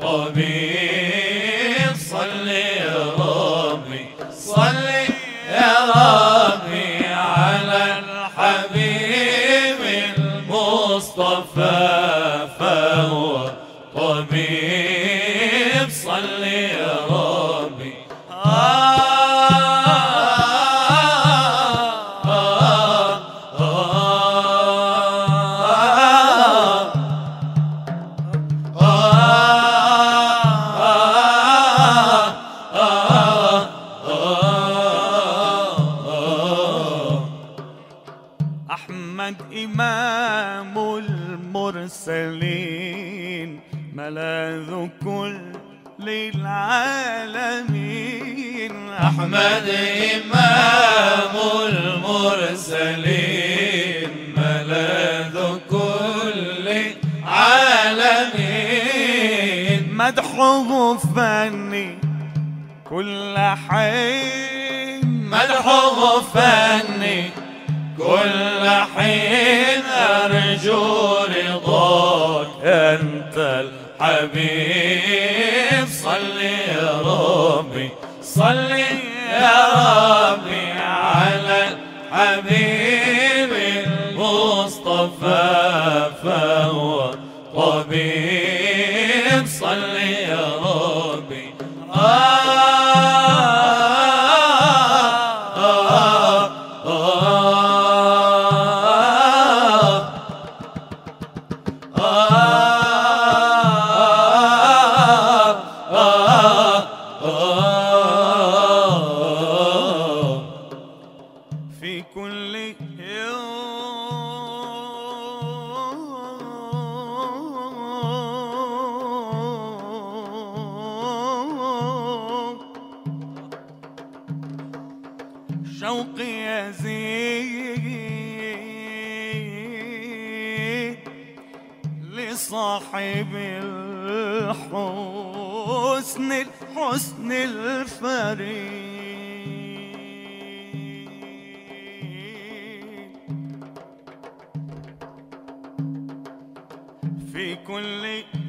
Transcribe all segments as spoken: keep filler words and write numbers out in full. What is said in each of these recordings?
طبيب صل يا ربي صل يا ربي على الحبيب المصطفى فهو طبيب صل يا ربي. أحمد إمام المرسلين ملاذ كل العالمين. أحمد إمام المرسلين ملاذ كل العالمين. مدحه فني كل حين مدحه فني كل حين أرجو رضاك أنت الحبيب صل يا ربي صل يا ربي على الحبيب المصطفى فهو طبيب صل يا ربي. في كل يوم شوقي يزيد لصاحب الحسن الحسن الفريد. في كل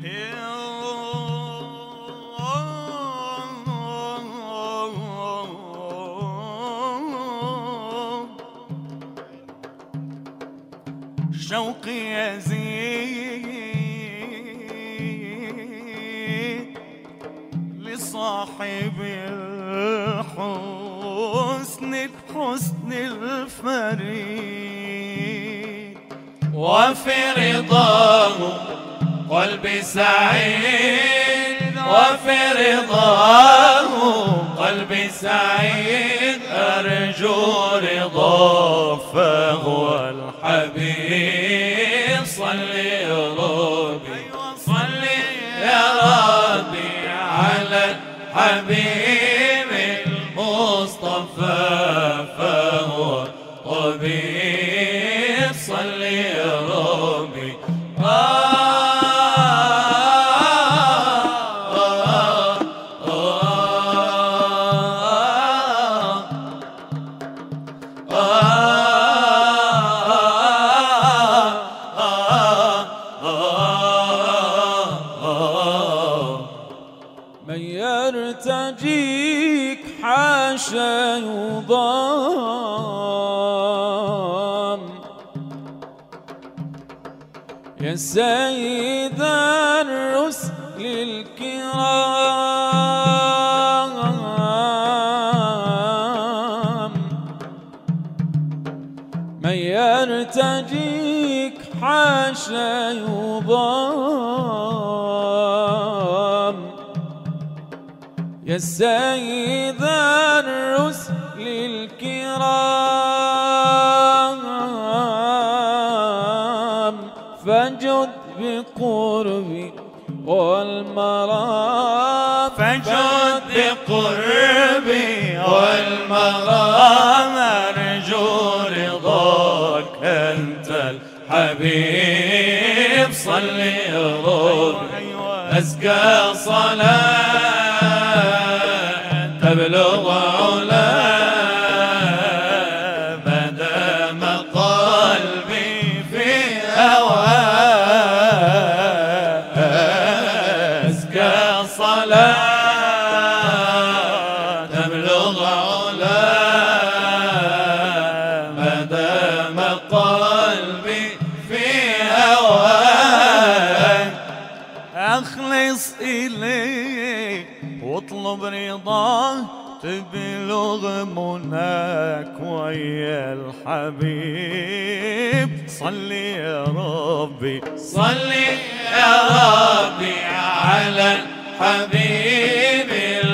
يوم شوقي يزيد لصاحب الحسن الحسن الفريد. وفي رضاه قلبي سعيد وفي رضاه قلبي سعيد أرجو رضاه فهو الحبيب صل يا ربي صل يا ربي على الحبيب المصطفى فهو طبيب صل يا ربي. من يرتجيك حاشا يضام يا سيد الرسل الكرام. من يرتجيك حاشا يضام يا سيد الرسل الكرام. فجد بقربي والمرام فجد بقربي والمرام أرجو رضاك أنت الحبيب صل يا ربي. أزكى صلاة تبلغ علا مدام قلبي في هواك. أزكى صلاة تبلغ علا ما دام قلبي في هواك. أخلص إليه واطلب رضاه تبلغ مناك ويا الحبيب. صلي يا ربي صلي يا ربي على الحبيب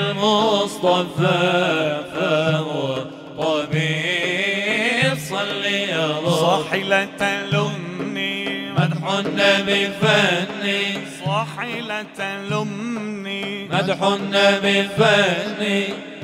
المصطفى فهو طبيب. صلي يا ربي صاحي لا تلمني مدح النبي فني صاحي لا تلمني مدح النبي فني